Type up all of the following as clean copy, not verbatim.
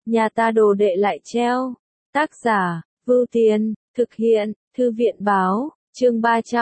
nhà ta đồ đệ lại treo. Tác giả, Vưu Tiên, thực hiện, Thư viện báo, chương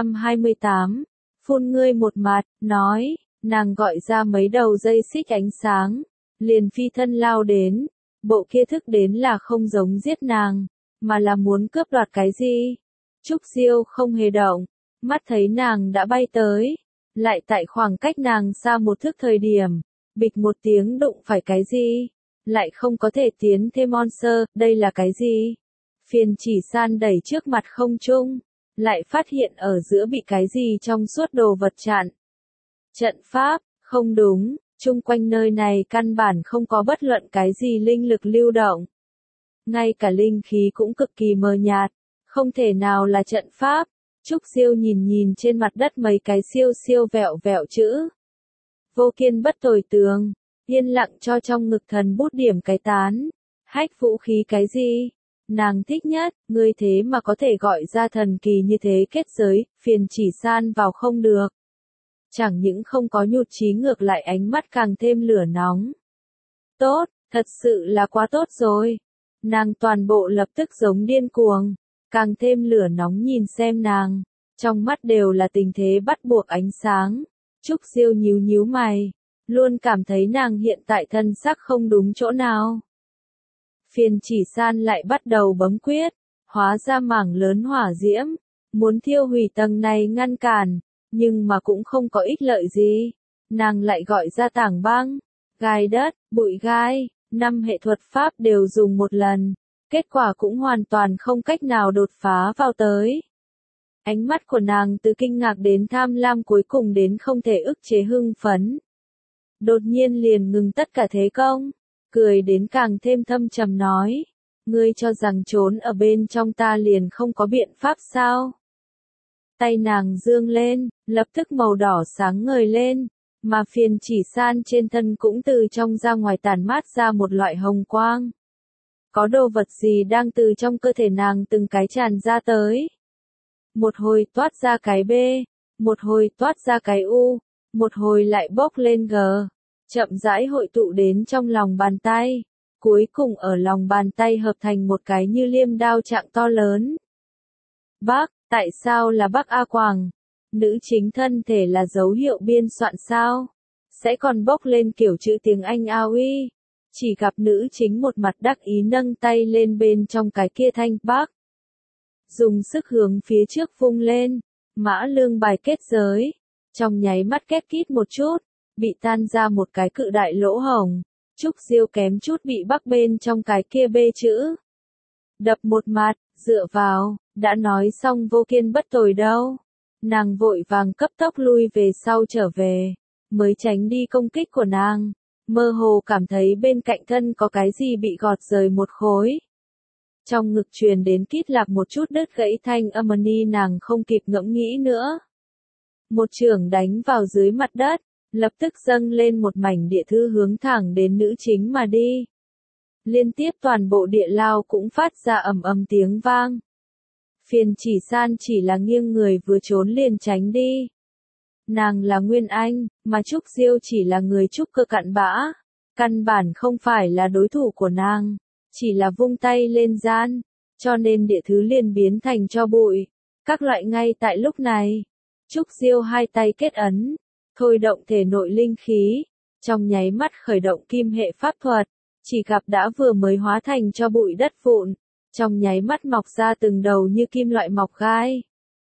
328. Phun ngươi một mặt, nói, nàng gọi ra mấy đầu dây xích ánh sáng, liền phi thân lao đến, bộ kia thức đến là không giống giết nàng, mà là muốn cướp đoạt cái gì. Trúc Diêu không hề động, mắt thấy nàng đã bay tới, lại tại khoảng cách nàng xa một thước thời điểm, bịch một tiếng đụng phải cái gì, lại không có thể tiến thêm monster, đây là cái gì? Phiền Chỉ San đẩy trước mặt không trung, lại phát hiện ở giữa bị cái gì trong suốt đồ vật chặn. Trận pháp, không đúng, chung quanh nơi này căn bản không có bất luận cái gì linh lực lưu động. Ngay cả linh khí cũng cực kỳ mờ nhạt, không thể nào là trận pháp. Trúc Diêu nhìn trên mặt đất mấy cái siêu vẹo vẹo chữ. Vô kiên bất tồi tường, yên lặng cho trong ngực thần bút điểm cái tán. Hách vũ khí cái gì? Nàng thích nhất, ngươi thế mà có thể gọi ra thần kỳ như thế kết giới, Phiền Chỉ San vào không được. Chẳng những không có nhụt chí ngược lại ánh mắt càng thêm lửa nóng. Tốt, thật sự là quá tốt rồi. Nàng toàn bộ lập tức giống điên cuồng, càng thêm lửa nóng nhìn xem nàng, trong mắt đều là tình thế bắt buộc ánh sáng. Trúc Diêu nhíu mày, luôn cảm thấy nàng hiện tại thân sắc không đúng chỗ nào. Phiền Chỉ San lại bắt đầu bấm quyết, hóa ra mảng lớn hỏa diễm, muốn thiêu hủy tầng này ngăn cản, nhưng mà cũng không có ích lợi gì. Nàng lại gọi ra tảng băng, gai đất, bụi gai, 5 hệ thuật pháp đều dùng một lần, kết quả cũng hoàn toàn không cách nào đột phá vào tới. Ánh mắt của nàng từ kinh ngạc đến tham lam cuối cùng đến không thể ức chế hưng phấn. Đột nhiên liền ngừng tất cả thế công, cười đến càng thêm thâm trầm nói, ngươi cho rằng trốn ở bên trong ta liền không có biện pháp sao? Tay nàng dương lên, lập tức màu đỏ sáng ngời lên, mà Phiền Chỉ San trên thân cũng từ trong ra ngoài tản mát ra một loại hồng quang. Có đồ vật gì đang từ trong cơ thể nàng từng cái tràn ra tới. Một hồi toát ra cái B, một hồi toát ra cái U, một hồi lại bốc lên G, chậm rãi hội tụ đến trong lòng bàn tay, cuối cùng ở lòng bàn tay hợp thành một cái như liêm đao trạng to lớn. Bác, tại sao là Bác A Quảng? Nữ chính thân thể là dấu hiệu biên soạn sao? Sẽ còn bốc lên kiểu chữ tiếng Anh AOE. Chỉ gặp nữ chính một mặt đắc ý nâng tay lên bên trong cái kia thanh bác. Dùng sức hướng phía trước vung lên, mã lương bài kết giới. Trong nháy mắt kết kít một chút, bị tan ra một cái cự đại lỗ hổng. Trúc Diêu kém chút bị bắc bên trong cái kia bê chữ. Đập một mặt, dựa vào, đã nói xong vô kiên bất tồi đâu. Nàng vội vàng cấp tốc lui về sau trở về, mới tránh đi công kích của nàng. Mơ hồ cảm thấy bên cạnh thân có cái gì bị gọt rời một khối. Trong ngực truyền đến kít lạc một chút đứt gãy thanh âm nàng không kịp ngẫm nghĩ nữa. Một chưởng đánh vào dưới mặt đất, lập tức dâng lên một mảnh địa thư hướng thẳng đến nữ chính mà đi. Liên tiếp toàn bộ địa lao cũng phát ra ầm tiếng vang. Phiền Chỉ San chỉ là nghiêng người vừa trốn liền tránh đi. Nàng là Nguyên Anh, mà Trúc Diêu chỉ là người trúc cơ cặn bã. Căn bản không phải là đối thủ của nàng, chỉ là vung tay lên gian, cho nên địa thứ liền biến thành tro bụi. Các loại ngay tại lúc này, Trúc Diêu hai tay kết ấn, thôi động thể nội linh khí, trong nháy mắt khởi động kim hệ pháp thuật, chỉ gặp đã vừa mới hóa thành tro bụi đất vụn, trong nháy mắt mọc ra từng đầu như kim loại mọc gai.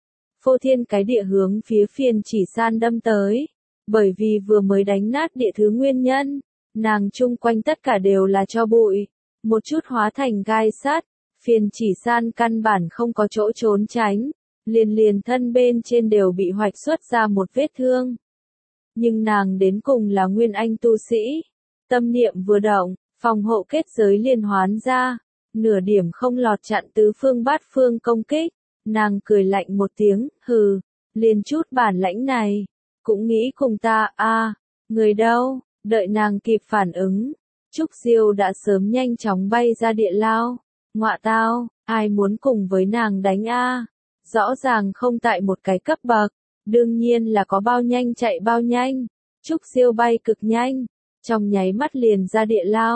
Phô thiên cái địa hướng phía Phiền Chỉ San đâm tới, bởi vì vừa mới đánh nát địa thứ nguyên nhân, nàng chung quanh tất cả đều là tro bụi, một chút hóa thành gai sắt, Phiền Chỉ San căn bản không có chỗ trốn tránh, liền thân bên trên đều bị hoạch xuất ra một vết thương. Nhưng nàng đến cùng là Nguyên Anh tu sĩ, tâm niệm vừa động, phòng hộ kết giới liền hoán ra, nửa điểm không lọt chặn tứ phương bát phương công kích. Nàng cười lạnh một tiếng, hừ, liền chút bản lãnh này, cũng nghĩ cùng ta, người đâu, đợi nàng kịp phản ứng. Trúc Diêu đã sớm nhanh chóng bay ra địa lao, ngọa tao, ai muốn cùng với nàng đánh rõ ràng không tại một cái cấp bậc, đương nhiên là có bao nhanh chạy bao nhanh. Trúc Diêu bay cực nhanh, trong nháy mắt liền ra địa lao,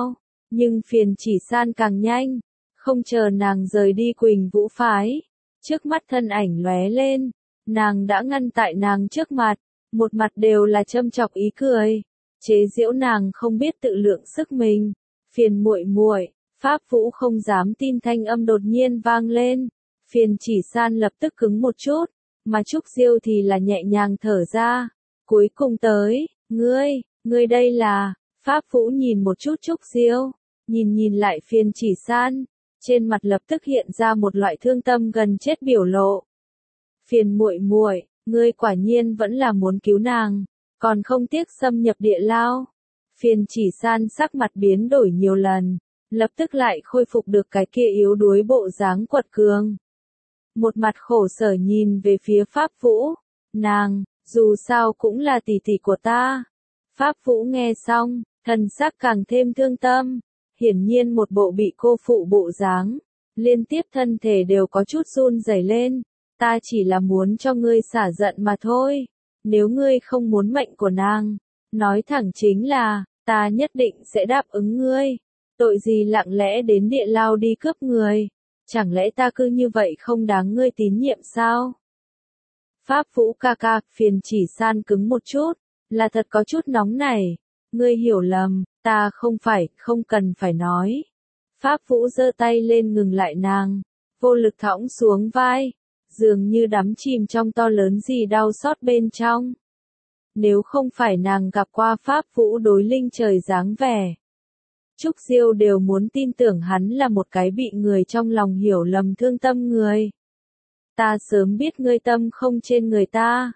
Nhưng Phiền Chỉ San càng nhanh, không chờ nàng rời đi Quỳnh Vũ phái. Trước mắt thân ảnh lóe lên, nàng đã ngăn tại nàng trước mặt, một mặt đều là châm chọc ý cười, chế giễu nàng không biết tự lượng sức mình. Phiền muội muội, Pháp Vũ không dám tin thanh âm đột nhiên vang lên. Phiền Chỉ San lập tức cứng một chút, mà Trúc Diêu thì là nhẹ nhàng thở ra. Cuối cùng tới, ngươi đây là, Pháp Vũ nhìn một chút Trúc Diêu, nhìn lại Phiền Chỉ San, trên mặt lập tức hiện ra một loại thương tâm gần chết biểu lộ. Phiền muội muội, ngươi quả nhiên vẫn là muốn cứu nàng, còn không tiếc xâm nhập địa lao. Phiền Chỉ San sắc mặt biến đổi nhiều lần, lập tức lại khôi phục được cái kia yếu đuối bộ dáng quật cường. Một mặt khổ sở nhìn về phía Pháp Vũ, nàng, dù sao cũng là tỷ tỷ của ta. Pháp Vũ nghe xong, thần sắc càng thêm thương tâm, hiển nhiên một bộ bị cô phụ bộ dáng, liên tiếp thân thể đều có chút run rẩy lên. Ta chỉ là muốn cho ngươi xả giận mà thôi, nếu ngươi không muốn mệnh của nàng, nói thẳng chính là, ta nhất định sẽ đáp ứng ngươi. Tội gì lặng lẽ đến địa lao đi cướp người, chẳng lẽ ta cứ như vậy không đáng ngươi tín nhiệm sao? Pháp Vũ ca ca, Phiền Chỉ San cứng một chút, là thật có chút nóng này. Ngươi hiểu lầm, ta không cần phải nói. Pháp Vũ giơ tay lên ngừng lại nàng, vô lực thõng xuống vai, dường như đắm chìm trong to lớn gì đau xót bên trong. Nếu không phải nàng gặp qua Pháp Vũ đối linh trời dáng vẻ, Trúc Diêu đều muốn tin tưởng hắn là một cái bị người trong lòng hiểu lầm thương tâm người. Ta sớm biết ngươi tâm không trên người ta.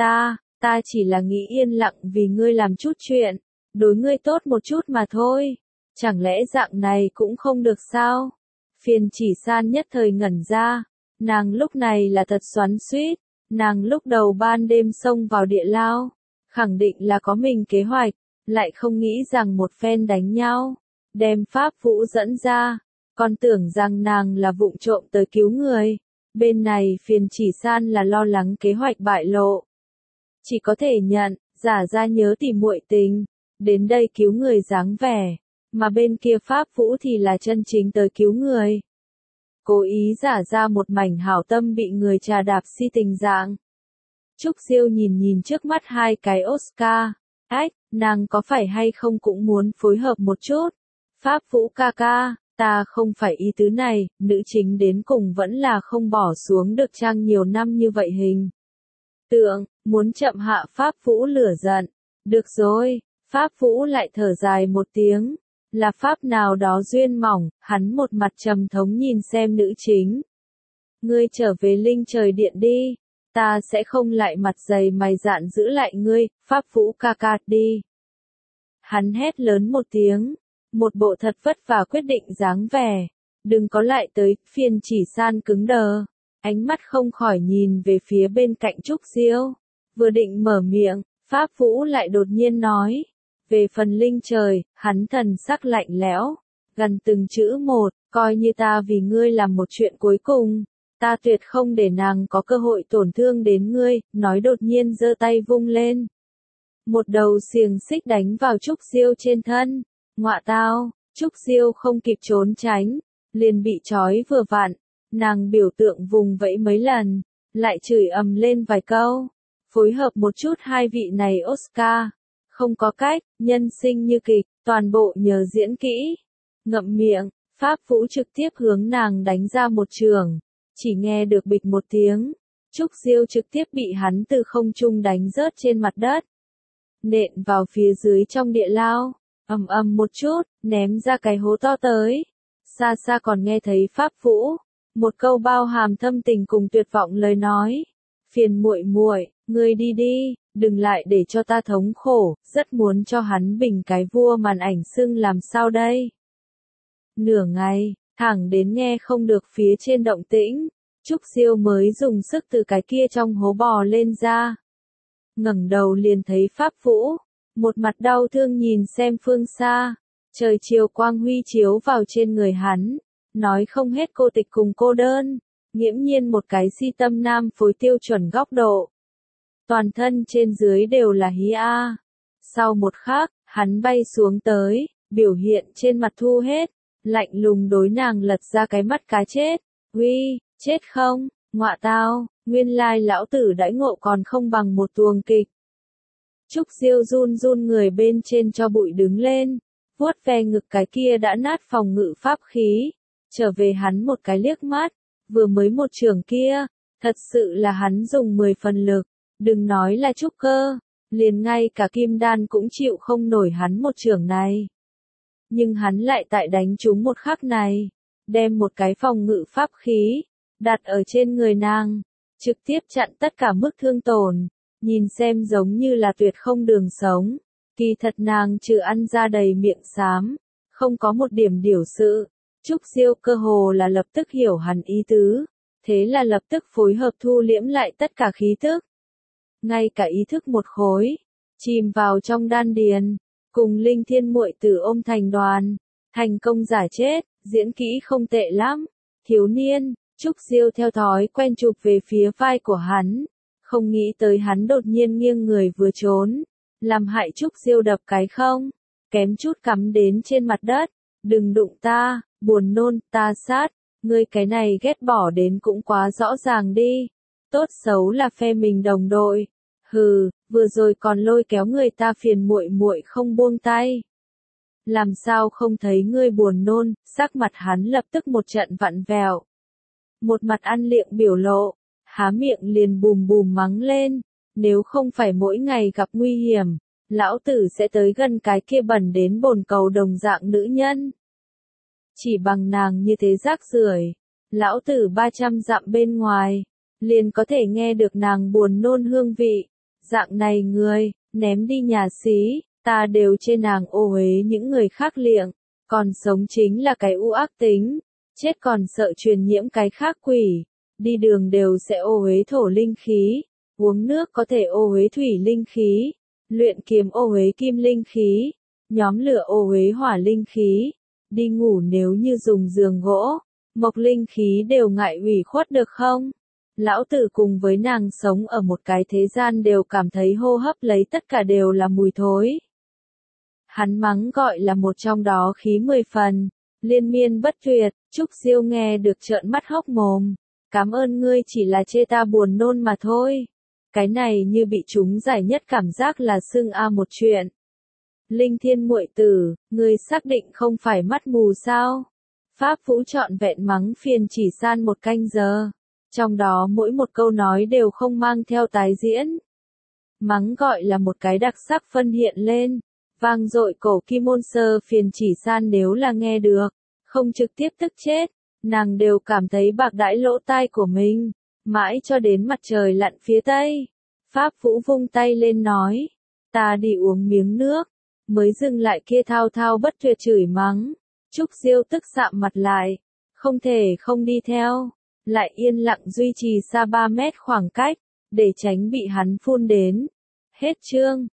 Ta chỉ là nghĩ yên lặng vì ngươi làm chút chuyện, đối ngươi tốt một chút mà thôi. Chẳng lẽ dạng này cũng không được sao? Phiền Chỉ San nhất thời ngẩn ra, nàng lúc này là thật xoắn xuýt, nàng lúc đầu ban đêm xông vào địa lao, khẳng định là có mình kế hoạch, lại không nghĩ rằng một phen đánh nhau, đem Pháp Vũ dẫn ra, còn tưởng rằng nàng là vụng trộm tới cứu người. Bên này Phiền Chỉ San là lo lắng kế hoạch bại lộ, chỉ có thể nhận, giả ra nhớ tìm muội tình, đến đây cứu người dáng vẻ, mà bên kia Pháp Vũ thì là chân chính tới cứu người. Cố ý giả ra một mảnh hảo tâm bị người trà đạp si tình dạng. Trúc Diêu nhìn trước mắt hai cái Oscar, nàng có phải hay không cũng muốn phối hợp một chút. Pháp Vũ ca ca, ta không phải ý tứ này, nữ chính đến cùng vẫn là không bỏ xuống được trang nhiều năm như vậy hình tượng, muốn chậm hạ Pháp Vũ lửa giận. Được rồi, Pháp Vũ lại thở dài một tiếng, là pháp nào đó duyên mỏng, hắn một mặt trầm thống nhìn xem nữ chính. Ngươi trở về linh trời điện đi, ta sẽ không lại mặt dày mày dạn giữ lại ngươi, Pháp Vũ ca ca đi. Hắn hét lớn một tiếng, một bộ thật vất vả quyết định dáng vẻ, đừng có lại tới. Phiền Chỉ San cứng đờ, ánh mắt không khỏi nhìn về phía bên cạnh Trúc Diêu, vừa định mở miệng, Pháp Vũ lại đột nhiên nói, về phần linh trời, hắn thần sắc lạnh lẽo, gần từng chữ một, coi như ta vì ngươi làm một chuyện cuối cùng, ta tuyệt không để nàng có cơ hội tổn thương đến ngươi, nói đột nhiên giơ tay vung lên. Một đầu xiềng xích đánh vào Trúc Diêu trên thân, ngọa tao, Trúc Diêu không kịp trốn tránh, liền bị trói vừa vặn, nàng biểu tượng vùng vẫy mấy lần, lại chửi ầm lên vài câu, phối hợp một chút hai vị này Oscar. Không có cách, nhân sinh như kịch, toàn bộ nhờ diễn kỹ. Ngậm miệng, Pháp Vũ trực tiếp hướng nàng đánh ra một trường, chỉ nghe được bịch một tiếng, Trúc Diêu trực tiếp bị hắn từ không trung đánh rớt trên mặt đất, nện vào phía dưới trong địa lao, ầm một chút, ném ra cái hố to tới. Xa xa còn nghe thấy Pháp Vũ, một câu bao hàm thâm tình cùng tuyệt vọng lời nói, phiền muội muội, ngươi đi đi, đừng lại để cho ta thống khổ, rất muốn cho hắn bình cái vua màn ảnh xưng làm sao đây. Nửa ngày, thẳng đến nghe không được phía trên động tĩnh, Trúc Diêu mới dùng sức từ cái kia trong hố bò lên ra. Ngẩng đầu liền thấy Pháp Vũ, một mặt đau thương nhìn xem phương xa, trời chiều quang huy chiếu vào trên người hắn, nói không hết cô tịch cùng cô đơn, nghiễm nhiên một cái si tâm nam phối tiêu chuẩn góc độ. Toàn thân trên dưới đều là hí a. Sau một khắc, hắn bay xuống tới, biểu hiện trên mặt thu hết, lạnh lùng đối nàng lật ra cái mắt cá chết. Uy, chết không, ngọa tao, nguyên lai lão tử đãi ngộ còn không bằng một tuồng kịch. Trúc Diêu run run người bên trên cho bụi đứng lên, vuốt ve ngực cái kia đã nát phòng ngự pháp khí, trở về hắn một cái liếc mắt, vừa mới một trường kia, thật sự là hắn dùng 10 phần lực, đừng nói là trúc cơ, liền ngay cả kim đan cũng chịu không nổi hắn một trường này. Nhưng hắn lại tại đánh trúng một khắc này, đem một cái phòng ngự pháp khí, đặt ở trên người nàng, trực tiếp chặn tất cả mức thương tổn, nhìn xem giống như là tuyệt không đường sống, kỳ thật nàng trừ ăn ra đầy miệng xám, không có một điểm điều sự. Trúc Diêu cơ hồ là lập tức hiểu hắn ý tứ, thế là lập tức phối hợp thu liễm lại tất cả khí thức. Ngay cả ý thức một khối, chìm vào trong đan điền, cùng Linh Thiên muội tử ôm thành đoàn, thành công giả chết, diễn kỹ không tệ lắm. Thiếu niên, Trúc Diêu theo thói quen chụp về phía vai của hắn, không nghĩ tới hắn đột nhiên nghiêng người vừa trốn, làm hại Trúc Diêu đập cái không, kém chút cắm đến trên mặt đất. Đừng đụng ta, buồn nôn, ta sát, ngươi cái này ghét bỏ đến cũng quá rõ ràng đi. Tốt xấu là phe mình đồng đội. Hừ, vừa rồi còn lôi kéo người ta phiền muội muội không buông tay. Làm sao không thấy ngươi buồn nôn, sắc mặt hắn lập tức một trận vặn vẹo. Một mặt ăn liệng biểu lộ, há miệng liền bùm bùm mắng lên, nếu không phải mỗi ngày gặp nguy hiểm, lão tử sẽ tới gần cái kia bẩn đến bồn cầu đồng dạng nữ nhân. Chỉ bằng nàng như thế rác rưởi, lão tử 300 dặm bên ngoài, liền có thể nghe được nàng buồn nôn hương vị. Dạng này người, ném đi nhà xí, ta đều chê nàng ô uế những người khác liệng, còn sống chính là cái u ác tính, chết còn sợ truyền nhiễm cái khác quỷ, đi đường đều sẽ ô uế thổ linh khí, uống nước có thể ô uế thủy linh khí, luyện kiếm ô uế kim linh khí, nhóm lửa ô uế hỏa linh khí, đi ngủ nếu như dùng giường gỗ, mộc linh khí đều ngại ủy khuất được không? Lão tử cùng với nàng sống ở một cái thế gian đều cảm thấy hô hấp lấy tất cả đều là mùi thối. Hắn mắng gọi là một trong đó khí 10 phần, liên miên bất tuyệt. Trúc Diêu nghe được trợn mắt hốc mồm. Cảm ơn ngươi, chỉ là chê ta buồn nôn mà thôi. Cái này như bị chúng giải nhất cảm giác là xưng a một chuyện. Linh Thiên muội tử, ngươi xác định không phải mắt mù sao? Pháp Vũ trọn vẹn mắng phiền chỉ san một canh giờ. Trong đó mỗi một câu nói đều không mang theo tái diễn. Mắng gọi là một cái đặc sắc phân hiện lên. Vang dội cổ kim môn sơ phiền chỉ san nếu là nghe được, không trực tiếp tức chết, nàng đều cảm thấy bạc đãi lỗ tai của mình. Mãi cho đến mặt trời lặn phía tây. Pháp Vũ vung tay lên nói. Ta đi uống miếng nước. Mới dừng lại kia thao thao bất tuyệt chửi mắng. Trúc Diêu tức sạm mặt lại. Không thể không đi theo. Lại yên lặng duy trì xa 3 mét khoảng cách, để tránh bị hắn phun đến. Hết chương.